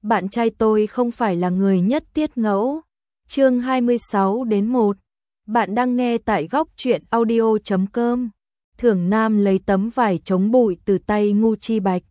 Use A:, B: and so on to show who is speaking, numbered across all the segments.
A: bạn trai tôi không phải là người nhất tiết ngẫu. Chương 26-1. Bạn đang nghe tại góc truyện audio.com. Thưởng Nam lấy tấm vải chống bụi từ tay Ngô Chi Bạch.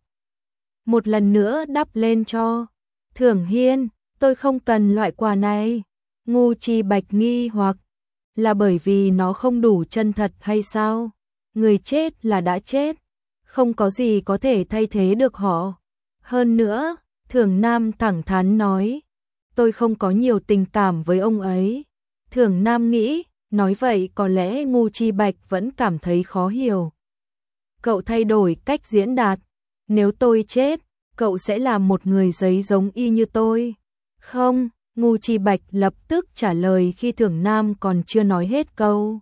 A: Một lần nữa đắp lên cho. Thưởng Hiên, tôi không cần loại quà này. Ngô Chi Bạch nghi hoặc là bởi vì nó không đủ chân thật hay sao? Người chết là đã chết, không có gì có thể thay thế được họ. Hơn nữa, Thưởng Nam thẳng thắn nói, tôi không có nhiều tình cảm với ông ấy. Thưởng Nam nghĩ, nói vậy có lẽ Ngô Chi Bạch vẫn cảm thấy khó hiểu. Cậu thay đổi cách diễn đạt, nếu tôi chết, cậu sẽ là một người giấy giống y như tôi. Không, Ngô Chi Bạch lập tức trả lời khi Thưởng Nam còn chưa nói hết câu.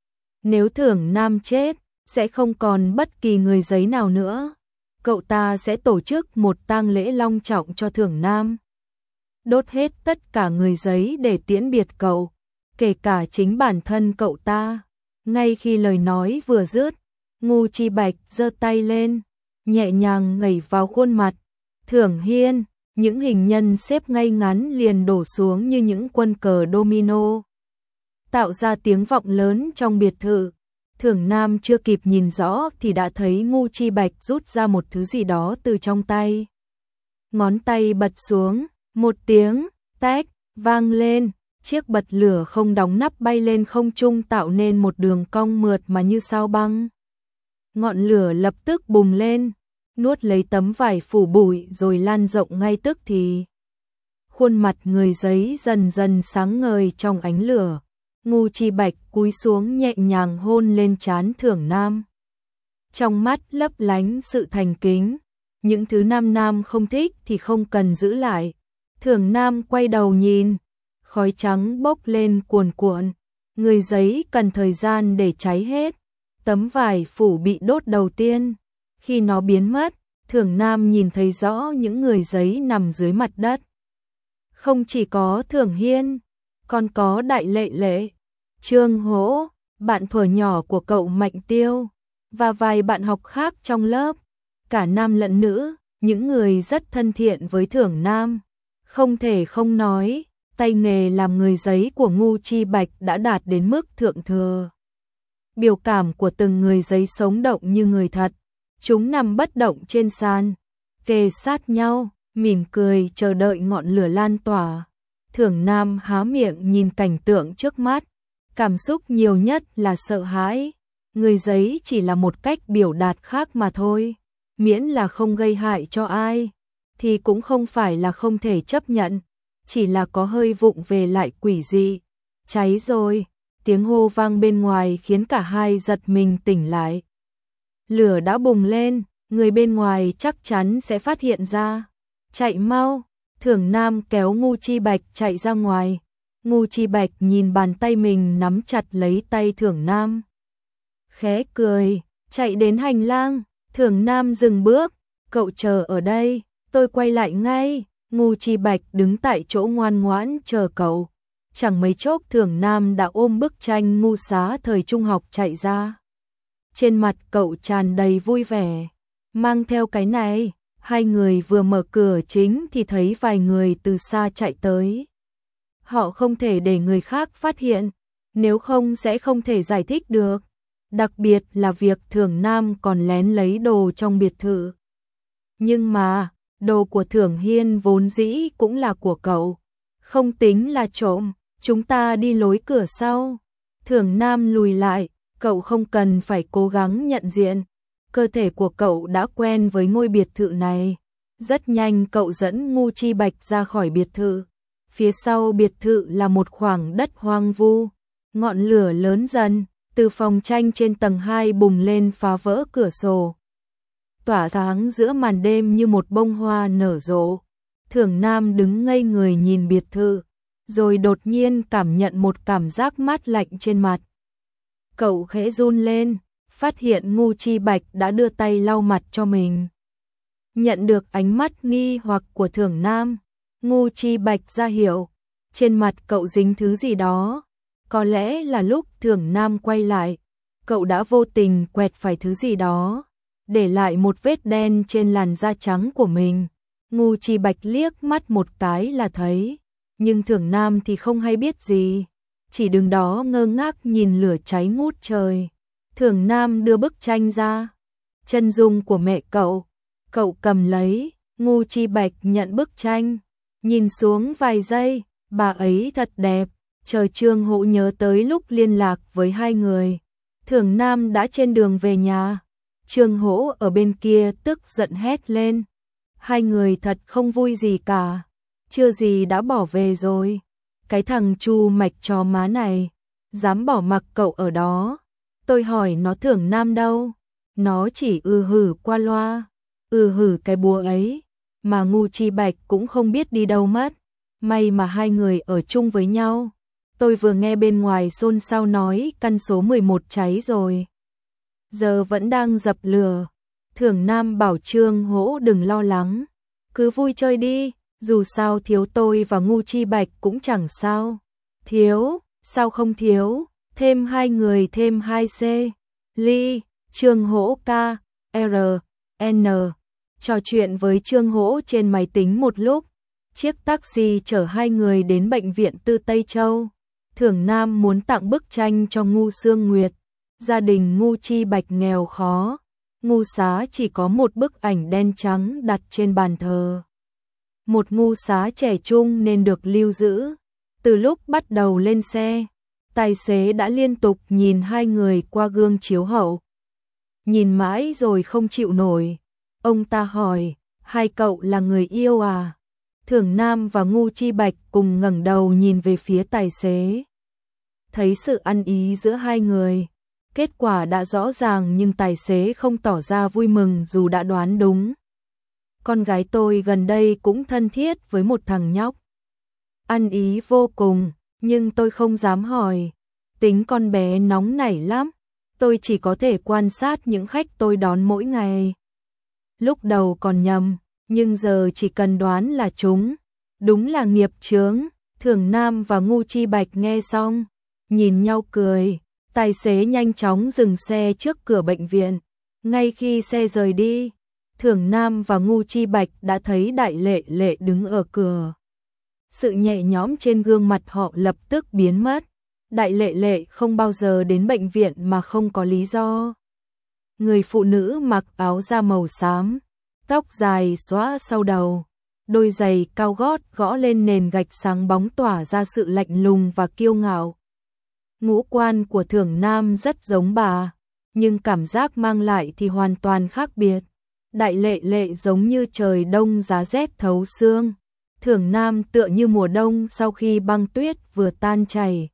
A: Nếu Thưởng Nam chết, sẽ không còn bất kỳ người giấy nào nữa. Cậu ta sẽ tổ chức một tang lễ long trọng cho Thưởng Nam. Đốt hết tất cả người giấy để tiễn biệt cậu, kể cả chính bản thân cậu ta. Ngay khi lời nói vừa dứt, Ngô Chi Bạch giơ tay lên, nhẹ nhàng ngẩng vào khuôn mặt Thưởng Hiên. Những hình nhân xếp ngay ngắn liền đổ xuống như những quân cờ domino, tạo ra tiếng vọng lớn trong biệt thự. Thưởng Nam chưa kịp nhìn rõ thì đã thấy Ngô Chi Bạch rút ra một thứ gì đó từ trong tay. Ngón tay bật xuống, một tiếng tách vang lên, chiếc bật lửa không đóng nắp bay lên không trung tạo nên một đường cong mượt mà như sao băng. Ngọn lửa lập tức bùng lên, nuốt lấy tấm vải phủ bụi rồi lan rộng ngay tức thì. Khuôn mặt người giấy dần dần sáng ngời trong ánh lửa. Ngô Chi Bạch cúi xuống nhẹ nhàng hôn lên trán Thưởng Nam. Trong mắt lấp lánh sự thành kính, những thứ Nam không thích thì không cần giữ lại. Thưởng Nam quay đầu nhìn, khói trắng bốc lên cuồn cuộn, người giấy cần thời gian để cháy hết. Tấm vải phủ bị đốt đầu tiên, khi nó biến mất, Thưởng Nam nhìn thấy rõ những người giấy nằm dưới mặt đất. Không chỉ có Thưởng Hiên, còn có Đại Lệ Lệ, Trương Hỗ, bạn thuở nhỏ của cậu Mạnh Tiêu, và vài bạn học khác trong lớp, cả nam lẫn nữ, những người rất thân thiện với Thưởng Nam. Không thể không nói, tay nghề làm người giấy của Ngô Chi Bạch đã đạt đến mức thượng thừa. Biểu cảm của từng người giấy sống động như người thật. Chúng nằm bất động trên sàn, kề sát nhau, mỉm cười chờ đợi ngọn lửa lan tỏa. Thưởng Nam há miệng nhìn cảnh tượng trước mắt, cảm xúc nhiều nhất là sợ hãi. Người giấy chỉ là một cách biểu đạt khác mà thôi, miễn là không gây hại cho ai, thì cũng không phải là không thể chấp nhận, chỉ là có hơi vụng về lại quỷ dị. Cháy rồi, tiếng hô vang bên ngoài khiến cả hai giật mình tỉnh lại. Lửa đã bùng lên, người bên ngoài chắc chắn sẽ phát hiện ra. Chạy mau, Thưởng Nam kéo Ngô Chi Bạch chạy ra ngoài. Ngô Chi Bạch nhìn bàn tay mình nắm chặt lấy tay Thưởng Nam. Khẽ cười, chạy đến hành lang, Thưởng Nam dừng bước, cậu chờ ở đây, tôi quay lại ngay. Ngô Chi Bạch đứng tại chỗ ngoan ngoãn chờ cậu. Chẳng mấy chốc Thưởng Nam đã ôm bức tranh Ngô Xá thời trung học chạy ra. Trên mặt cậu tràn đầy vui vẻ. Mang theo cái này, hai người vừa mở cửa chính thì thấy vài người từ xa chạy tới. Họ không thể để người khác phát hiện, nếu không sẽ không thể giải thích được. Đặc biệt là việc Thưởng Nam còn lén lấy đồ trong biệt thự. Nhưng mà, đồ của Thưởng Hiên vốn dĩ cũng là của cậu. Không tính là trộm, chúng ta đi lối cửa sau. Thưởng Nam lùi lại. Cậu không cần phải cố gắng nhận diện, cơ thể của cậu đã quen với ngôi biệt thự này. Rất nhanh cậu dẫn Ngô Chi Bạch ra khỏi biệt thự. Phía sau biệt thự là một khoảng đất hoang vu. Ngọn lửa lớn dần, từ phòng tranh trên tầng 2 bùng lên phá vỡ cửa sổ. Tỏa sáng giữa màn đêm như một bông hoa nở rộ. Thưởng Nam đứng ngây người nhìn biệt thự, rồi đột nhiên cảm nhận một cảm giác mát lạnh trên mặt. Cậu khẽ run lên, phát hiện Ngô Chi Bạch đã đưa tay lau mặt cho mình. Nhận được ánh mắt nghi hoặc của Thưởng Nam, Ngô Chi Bạch ra hiệu, trên mặt cậu dính thứ gì đó. Có lẽ là lúc Thưởng Nam quay lại, cậu đã vô tình quẹt phải thứ gì đó, để lại một vết đen trên làn da trắng của mình. Ngu Chi Bạch liếc mắt một cái là thấy, nhưng Thưởng Nam thì không hay biết gì, chỉ đứng đó ngơ ngác nhìn lửa cháy ngút trời. Thưởng Nam đưa bức tranh ra, chân dung của mẹ cậu cầm lấy, Ngu Chi Bạch nhận bức tranh, nhìn xuống vài giây, bà ấy thật đẹp, trời. Trương Hỗ nhớ tới lúc liên lạc với hai người, Thưởng Nam đã trên đường về nhà, Trương Hỗ ở bên kia tức giận hét lên, hai người thật không vui gì cả, chưa gì đã bỏ về rồi, cái thằng Chu Mạch chó má này, dám bỏ mặc cậu ở đó, tôi hỏi nó Thưởng Nam đâu, nó chỉ hử qua loa, hử cái búa ấy, mà Ngu Chi Bạch cũng không biết đi đâu mất, may mà hai người ở chung với nhau. Tôi vừa nghe bên ngoài xôn xao nói căn số 11 cháy rồi, giờ vẫn đang dập lửa. Thưởng Nam bảo Trương Hỗ đừng lo lắng, cứ vui chơi đi, dù sao thiếu tôi và Ngu Chi Bạch cũng chẳng sao. Thiếu, sao không thiếu, thêm hai người thêm 2C. Ly, Trương Hỗ ca, R, N. Trò chuyện với Trương Hỗ trên máy tính một lúc, chiếc taxi chở hai người đến bệnh viện Tư Tây Châu. Thưởng Nam muốn tặng bức tranh cho Ngu Sương Nguyệt, gia đình Ngu Chi Bạch nghèo khó, Ngu Xá chỉ có một bức ảnh đen trắng đặt trên bàn thờ. Một Ngu Xá trẻ trung nên được lưu giữ. Từ lúc bắt đầu lên xe, tài xế đã liên tục nhìn hai người qua gương chiếu hậu. Nhìn mãi rồi không chịu nổi, ông ta hỏi, hai cậu là người yêu à? Thưởng Nam và Ngu Chi Bạch cùng ngẩng đầu nhìn về phía tài xế. Thấy sự ăn ý giữa hai người, kết quả đã rõ ràng nhưng tài xế không tỏ ra vui mừng dù đã đoán đúng. Con gái tôi gần đây cũng thân thiết với một thằng nhóc. Ăn ý vô cùng, nhưng tôi không dám hỏi. Tính con bé nóng nảy lắm, tôi chỉ có thể quan sát những khách tôi đón mỗi ngày. Lúc đầu còn nhầm, nhưng giờ chỉ cần đoán là chúng. Đúng là nghiệp chướng. Thưởng Nam và Ngu Chi Bạch nghe xong, nhìn nhau cười. Tài xế nhanh chóng dừng xe trước cửa bệnh viện. Ngay khi xe rời đi, Thưởng Nam và Ngu Chi Bạch đã thấy Đại Lệ Lệ đứng ở cửa. Sự nhẹ nhõm trên gương mặt họ lập tức biến mất. Đại Lệ Lệ không bao giờ đến bệnh viện mà không có lý do. Người phụ nữ mặc áo da màu xám, tóc dài xõa sau đầu, đôi giày cao gót gõ lên nền gạch sáng bóng tỏa ra sự lạnh lùng và kiêu ngạo. Ngũ quan của Thưởng Nam rất giống bà, nhưng cảm giác mang lại thì hoàn toàn khác biệt. Đại Lệ Lệ giống như trời đông giá rét thấu xương. Thưởng Nam tựa như mùa đông sau khi băng tuyết vừa tan chảy.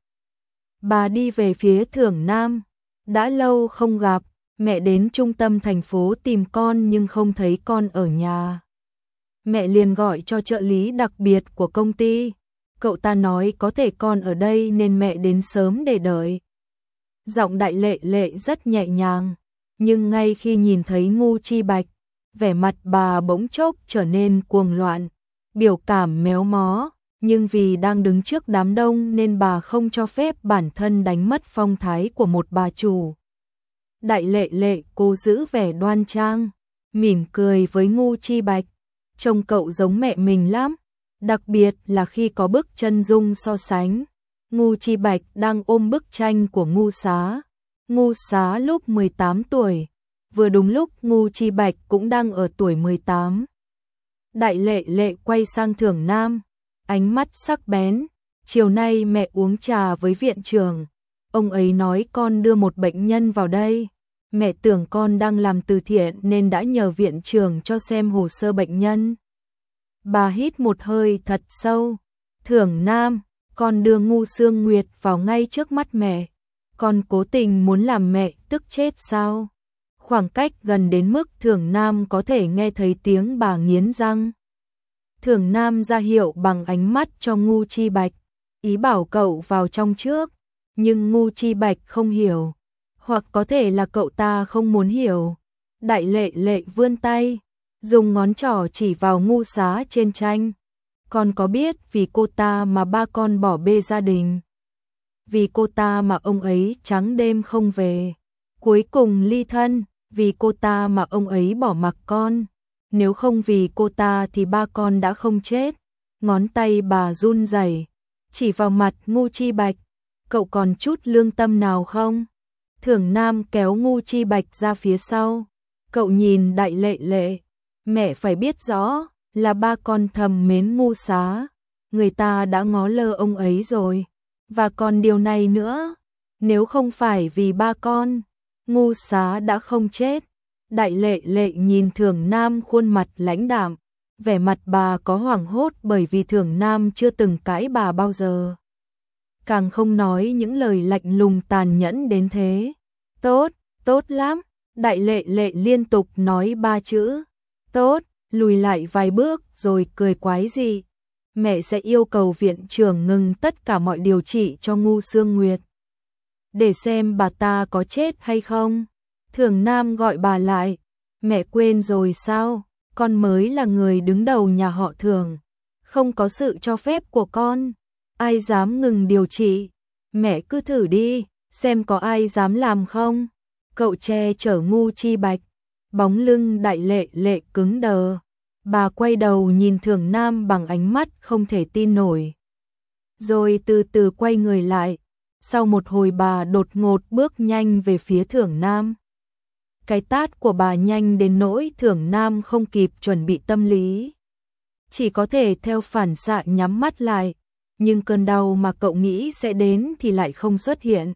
A: Bà đi về phía Thưởng Nam. Đã lâu không gặp, mẹ đến trung tâm thành phố tìm con nhưng không thấy con ở nhà. Mẹ liền gọi cho trợ lý đặc biệt của công ty. Cậu ta nói có thể con ở đây nên mẹ đến sớm để đợi. Giọng Đại Lệ Lệ rất nhẹ nhàng, nhưng ngay khi nhìn thấy Ngu Chi Bạch, vẻ mặt bà bỗng chốc trở nên cuồng loạn, biểu cảm méo mó, nhưng vì đang đứng trước đám đông nên bà không cho phép bản thân đánh mất phong thái của một bà chủ. Đại Lệ Lệ cố giữ vẻ đoan trang, mỉm cười với Ngu Chi Bạch, trông cậu giống mẹ mình lắm, đặc biệt là khi có bức chân dung so sánh. Ngu Chi Bạch đang ôm bức tranh của Ngu Xá. Ngu Xá lúc 18 tuổi, vừa đúng lúc Ngu Chi Bạch cũng đang ở tuổi 18. Đại Lệ Lệ quay sang Thưởng Nam, ánh mắt sắc bén. Chiều nay mẹ uống trà với viện trưởng, ông ấy nói con đưa một bệnh nhân vào đây. Mẹ tưởng con đang làm từ thiện nên đã nhờ viện trưởng cho xem hồ sơ bệnh nhân. Bà hít một hơi thật sâu. Thưởng Nam, con đưa Ngu Sương Nguyệt vào ngay trước mắt mẹ. Con cố tình muốn làm mẹ tức chết sao? Khoảng cách gần đến mức Thưởng Nam có thể nghe thấy tiếng bà nghiến răng. Thưởng Nam ra hiệu bằng ánh mắt cho Ngu Chi Bạch, ý bảo cậu vào trong trước, nhưng Ngu Chi Bạch không hiểu, hoặc có thể là cậu ta không muốn hiểu. Đại Lệ Lệ vươn tay, dùng ngón trỏ chỉ vào Ngu Xá trên tranh. Con có biết vì cô ta mà ba con bỏ bê gia đình? Vì cô ta mà ông ấy trắng đêm không về, cuối cùng ly thân, vì cô ta mà ông ấy bỏ mặc con. nếu không vì cô ta thì ba con đã không chết. Ngón tay bà run rẩy, chỉ vào mặt Ngô Chi Bạch, cậu còn chút lương tâm nào không? Thưởng Nam kéo Ngô Chi Bạch ra phía sau, cậu nhìn Đại Lệ Lệ, mẹ phải biết rõ là ba con thầm mến Ngô Xá, người ta đã ngó lơ ông ấy rồi, và còn điều này nữa, nếu không phải vì ba con, Ngô Xá đã không chết. Đại Lệ Lệ nhìn Thưởng Nam khuôn mặt lãnh đạm, vẻ mặt bà có hoảng hốt bởi vì Thưởng Nam chưa từng cãi bà bao giờ. Càng không nói những lời lạnh lùng tàn nhẫn đến thế. Tốt, tốt lắm. Đại Lệ Lệ liên tục nói ba chữ. Tốt, lùi lại vài bước rồi cười quái dị. Mẹ sẽ yêu cầu viện trưởng ngừng tất cả mọi điều trị cho Ngô Sương Nguyệt. Để xem bà ta có chết hay không. Thưởng Nam gọi bà lại. Mẹ quên rồi sao? Con mới là người đứng đầu nhà họ Thưởng. Không có sự cho phép của con. Ai dám ngừng điều trị? Mẹ cứ thử đi, xem có ai dám làm không? Cậu che chở Ngô Chi Bạch. Bóng lưng Đại Lệ Lệ cứng đờ. Bà quay đầu nhìn Thưởng Nam bằng ánh mắt không thể tin nổi. Rồi từ từ quay người lại. Sau một hồi bà đột ngột bước nhanh về phía Thưởng Nam. Cái tát của bà nhanh đến nỗi Thưởng Nam không kịp chuẩn bị tâm lý. Chỉ có thể theo phản xạ nhắm mắt lại. Nhưng cơn đau mà cậu nghĩ sẽ đến thì lại không xuất hiện.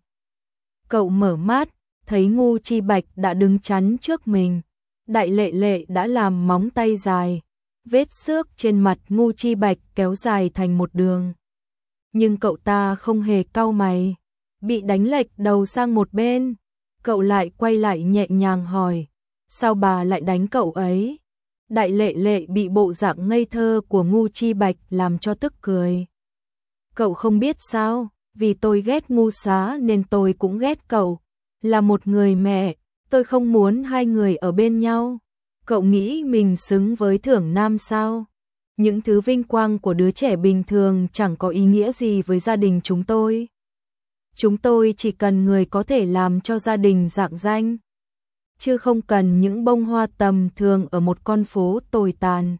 A: Cậu mở mắt, thấy Ngô Chi Bạch đã đứng chắn trước mình. Đại Lệ Lệ đã làm móng tay dài. Vết xước trên mặt Ngô Chi Bạch kéo dài thành một đường. Nhưng cậu ta không hề cau mày. Bị đánh lệch đầu sang một bên. Cậu lại quay lại nhẹ nhàng hỏi. Sao bà lại đánh cậu ấy? Đại Lệ Lệ bị bộ dạng ngây thơ của Ngô Chi Bạch làm cho tức cười. Cậu không biết sao? Vì tôi ghét Ngô Xá nên tôi cũng ghét cậu. Là một người mẹ, tôi không muốn hai người ở bên nhau. Cậu nghĩ mình xứng với Thưởng Nam sao? Những thứ vinh quang của đứa trẻ bình thường chẳng có ý nghĩa gì với gia đình chúng tôi. Chúng tôi chỉ cần người có thể làm cho gia đình rạng danh, chứ không cần những bông hoa tầm thường ở một con phố tồi tàn.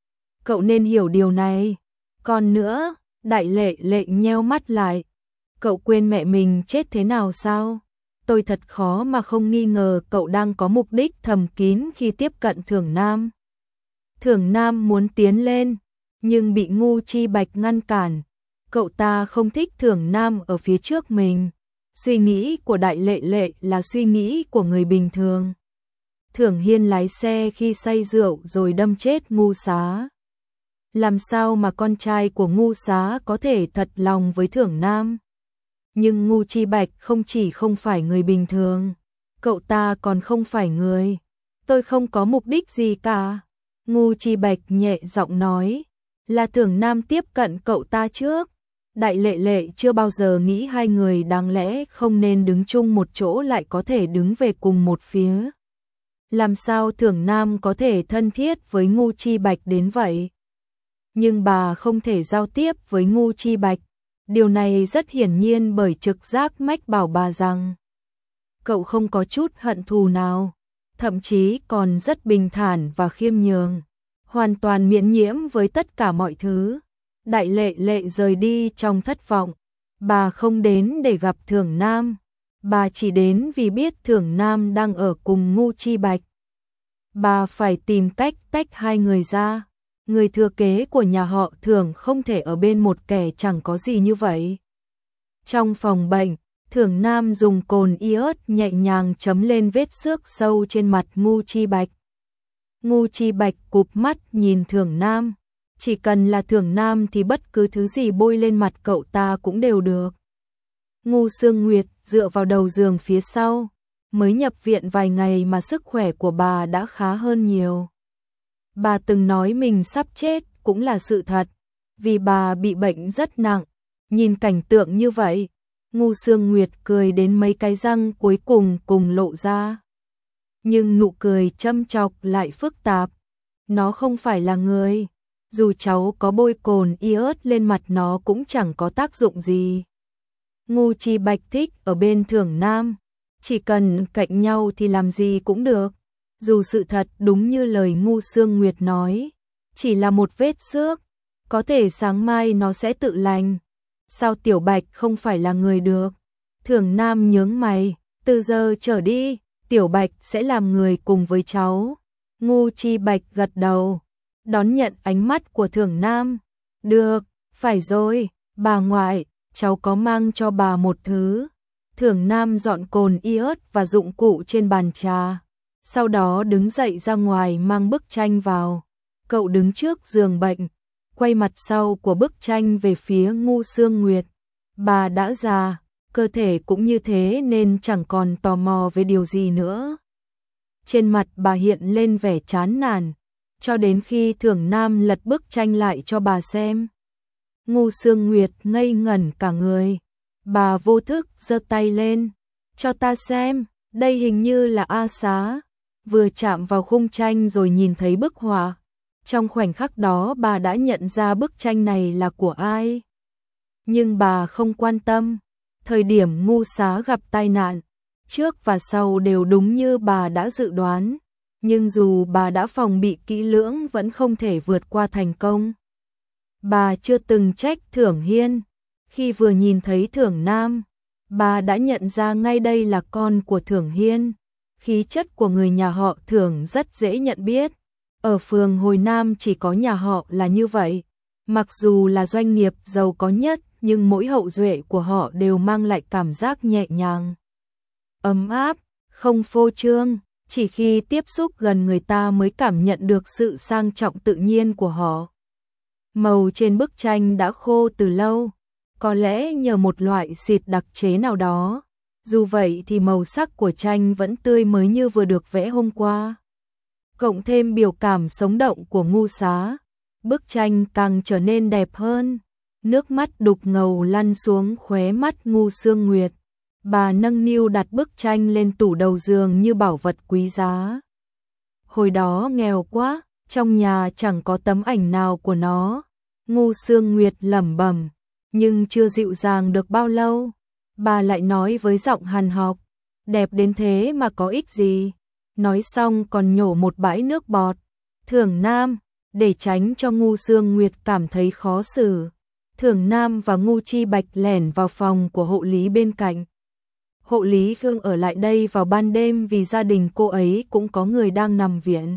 A: Cậu nên hiểu điều này. Còn nữa, Đại Lệ Lệ nheo mắt lại. Cậu quên mẹ mình chết thế nào sao? Tôi thật khó mà không nghi ngờ cậu đang có mục đích thầm kín khi tiếp cận Thưởng Nam. Thưởng Nam muốn tiến lên, nhưng bị Ngô Chi Bạch ngăn cản. Cậu ta không thích Thưởng Nam ở phía trước mình. Suy nghĩ của Đại Lệ Lệ là suy nghĩ của người bình thường. Thưởng Hiên lái xe khi say rượu rồi đâm chết Ngô Xá. Làm sao mà con trai của Ngô Xá có thể thật lòng với Thưởng Nam? Nhưng Ngô Chi Bạch không chỉ không phải người bình thường, cậu ta còn không phải người. Tôi không có mục đích gì cả. Ngô Chi Bạch nhẹ giọng nói, là Thưởng Nam tiếp cận cậu ta trước. Đại Lệ Lệ chưa bao giờ nghĩ hai người đáng lẽ không nên đứng chung một chỗ lại có thể đứng về cùng một phía. Làm sao Thưởng Nam có thể thân thiết với Ngô Chi Bạch đến vậy? Nhưng bà không thể giao tiếp với Ngô Chi Bạch. Điều này rất hiển nhiên bởi trực giác mách bảo bà rằng cậu không có chút hận thù nào, thậm chí còn rất bình thản và khiêm nhường, hoàn toàn miễn nhiễm với tất cả mọi thứ. Đại Lệ Lệ rời đi trong thất vọng. Bà không đến để gặp Thưởng Nam, bà chỉ đến vì biết Thưởng Nam đang ở cùng Ngô Chi Bạch. Bà phải tìm cách tách hai người ra. Người thừa kế của nhà họ Thưởng không thể ở bên một kẻ chẳng có gì như vậy. Trong phòng bệnh, Thưởng Nam dùng cồn iốt nhẹ nhàng chấm lên vết xước sâu trên mặt Ngô Chi Bạch. Ngô Chi Bạch cụp mắt nhìn Thưởng Nam. Chỉ cần là Thưởng Nam thì bất cứ thứ gì bôi lên mặt cậu ta cũng đều được. Ngô Sương Nguyệt dựa vào đầu giường phía sau. Mới nhập viện vài ngày mà sức khỏe của bà đã khá hơn nhiều. Bà từng nói mình sắp chết cũng là sự thật, vì bà bị bệnh rất nặng. Nhìn cảnh tượng như vậy, Ngô Sương Nguyệt cười đến mấy cái răng cuối cùng lộ ra. Nhưng nụ cười châm chọc lại phức tạp. Nó không phải là người. Dù cháu có bôi cồn iốt lên mặt nó cũng chẳng có tác dụng gì. Ngô Chi Bạch thích ở bên Thưởng Nam. Chỉ cần cạnh nhau thì làm gì cũng được. Dù sự thật đúng như lời Ngu Sương Nguyệt nói, chỉ là một vết xước, có thể sáng mai nó sẽ tự lành. Sao Tiểu Bạch không phải là người được? Thường Nam nhướng mày, từ giờ trở đi, Tiểu Bạch sẽ làm người cùng với cháu. Ngu Chi Bạch gật đầu, đón nhận ánh mắt của Thường Nam. Được, phải rồi, bà ngoại, cháu có mang cho bà một thứ. Thường Nam dọn cồn iốt và dụng cụ trên bàn trà, sau đó đứng dậy ra ngoài mang bức tranh vào. Cậu đứng trước giường bệnh, quay mặt sau của bức tranh về phía Ngu Sương Nguyệt. Bà đã già, cơ thể cũng như thế nên chẳng còn tò mò về điều gì nữa. Trên mặt bà hiện lên vẻ chán nản, cho đến khi Thường Nam lật bức tranh lại cho bà xem. Ngu Sương Nguyệt ngây ngẩn cả người. Bà vô thức giơ tay lên, cho ta xem, đây hình như là A Xá. Vừa chạm vào khung tranh rồi nhìn thấy bức họa. Trong khoảnh khắc đó bà đã nhận ra bức tranh này là của ai. Nhưng bà không quan tâm. Thời điểm Ngu Xá gặp tai nạn, trước và sau đều đúng như bà đã dự đoán. Nhưng dù bà đã phòng bị kỹ lưỡng vẫn không thể vượt qua thành công. Bà chưa từng trách Thưởng Hiên. Khi vừa nhìn thấy Thưởng Nam, bà đã nhận ra ngay đây là con của Thưởng Hiên. Khí chất của người nhà họ Thưởng rất dễ nhận biết. Ở phường Hồi Nam chỉ có nhà họ là như vậy. Mặc dù là doanh nghiệp giàu có nhất, nhưng mỗi hậu duệ của họ đều mang lại cảm giác nhẹ nhàng, ấm áp, không phô trương. Chỉ khi tiếp xúc gần người ta mới cảm nhận được sự sang trọng tự nhiên của họ. Màu trên bức tranh đã khô từ lâu, có lẽ nhờ một loại xịt đặc chế nào đó. Dù vậy thì màu sắc của tranh vẫn tươi mới như vừa được vẽ hôm qua. Cộng thêm biểu cảm sống động của Ngu Xá, bức tranh càng trở nên đẹp hơn. Nước mắt đục ngầu lăn xuống khóe mắt Ngu Sương Nguyệt. Bà nâng niu đặt bức tranh lên tủ đầu giường như bảo vật quý giá. Hồi đó nghèo quá, trong nhà chẳng có tấm ảnh nào của nó. Ngu Sương Nguyệt lẩm bẩm, nhưng chưa dịu dàng được bao lâu, bà lại nói với giọng hằn học, đẹp đến thế mà có ích gì. Nói xong còn nhổ một bãi nước bọt. Thưởng Nam, để tránh cho Ngu Sương Nguyệt cảm thấy khó xử, Thưởng Nam và Ngu Chi Bạch lẻn vào phòng của hộ lý bên cạnh. Hộ lý Khương ở lại đây vào ban đêm vì gia đình cô ấy cũng có người đang nằm viện.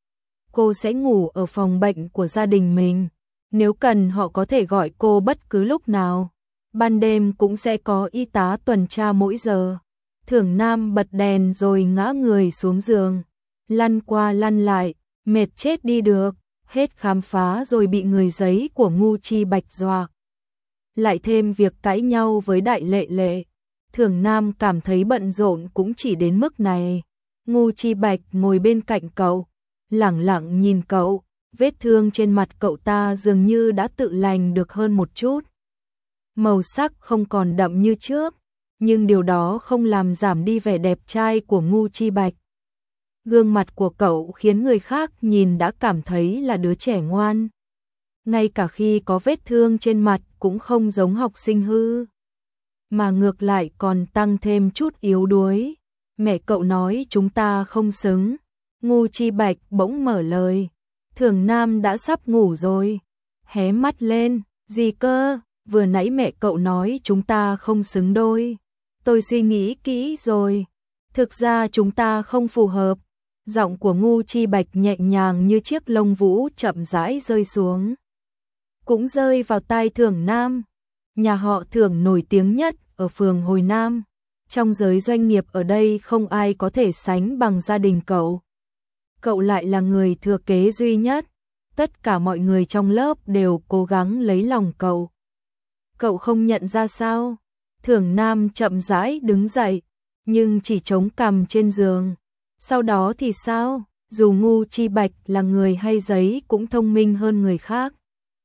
A: Cô sẽ ngủ ở phòng bệnh của gia đình mình. Nếu cần họ có thể gọi cô bất cứ lúc nào. Ban đêm cũng sẽ có y tá tuần tra mỗi giờ. Thưởng Nam bật đèn rồi ngã người xuống giường. Lăn qua lăn lại, mệt chết đi được. Hết khám phá rồi bị người giấy của Ngu Chi Bạch dọa. Lại thêm việc cãi nhau với Đại Lệ Lệ. Thưởng Nam cảm thấy bận rộn cũng chỉ đến mức này. Ngu Chi Bạch ngồi bên cạnh cậu, lẳng lặng nhìn cậu. Vết thương trên mặt cậu ta dường như đã tự lành được hơn một chút. Màu sắc không còn đậm như trước, nhưng điều đó không làm giảm đi vẻ đẹp trai của Ngu Chi Bạch. Gương mặt của cậu khiến người khác nhìn đã cảm thấy là đứa trẻ ngoan. Ngay cả khi có vết thương trên mặt cũng không giống học sinh hư, mà ngược lại còn tăng thêm chút yếu đuối. Mẹ cậu nói chúng ta không xứng. Ngu Chi Bạch bỗng mở lời. Thưởng Nam đã sắp ngủ rồi. Hé mắt lên, gì cơ? Vừa nãy mẹ cậu nói chúng ta không xứng đôi. Tôi suy nghĩ kỹ rồi. Thực ra chúng ta không phù hợp. Giọng của Ngu Chi Bạch nhẹ nhàng như chiếc lông vũ chậm rãi rơi xuống. Cũng rơi vào tai Thưởng Nam. Nhà họ Thưởng nổi tiếng nhất ở phường Hồi Nam. Trong giới doanh nghiệp ở đây không ai có thể sánh bằng gia đình cậu. Cậu lại là người thừa kế duy nhất. Tất cả mọi người trong lớp đều cố gắng lấy lòng cậu. Cậu không nhận ra sao? Thưởng Nam chậm rãi đứng dậy, nhưng chỉ chống cằm trên giường. Sau đó thì sao? Dù Ngu Chi Bạch là người hay giấy cũng thông minh hơn người khác.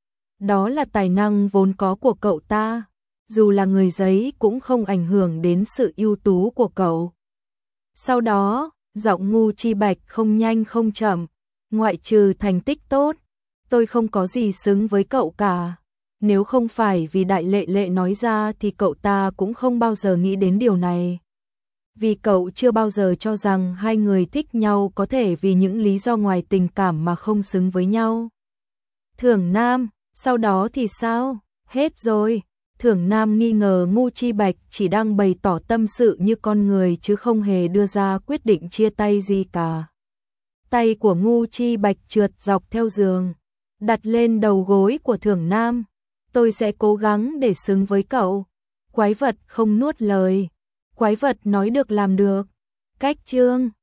A: Đó là tài năng vốn có của cậu ta. Dù là người giấy cũng không ảnh hưởng đến sự ưu tú của cậu. Sau đó, giọng Ngu Chi Bạch không nhanh không chậm, ngoại trừ thành tích tốt, tôi không có gì xứng với cậu cả. Nếu không phải vì Đại Lệ Lệ nói ra thì cậu ta cũng không bao giờ nghĩ đến điều này. vì cậu chưa bao giờ cho rằng hai người thích nhau có thể vì những lý do ngoài tình cảm mà không xứng với nhau. Thưởng Nam, sau đó thì sao? Hết rồi. Thưởng Nam nghi ngờ Ngô Chi Bạch chỉ đang bày tỏ tâm sự như con người chứ không hề đưa ra quyết định chia tay gì cả. Tay của Ngô Chi Bạch trượt dọc theo giường, đặt lên đầu gối của Thưởng Nam. Tôi sẽ cố gắng để xứng với cậu. Quái vật không nuốt lời. Quái vật nói được làm được. Cách chương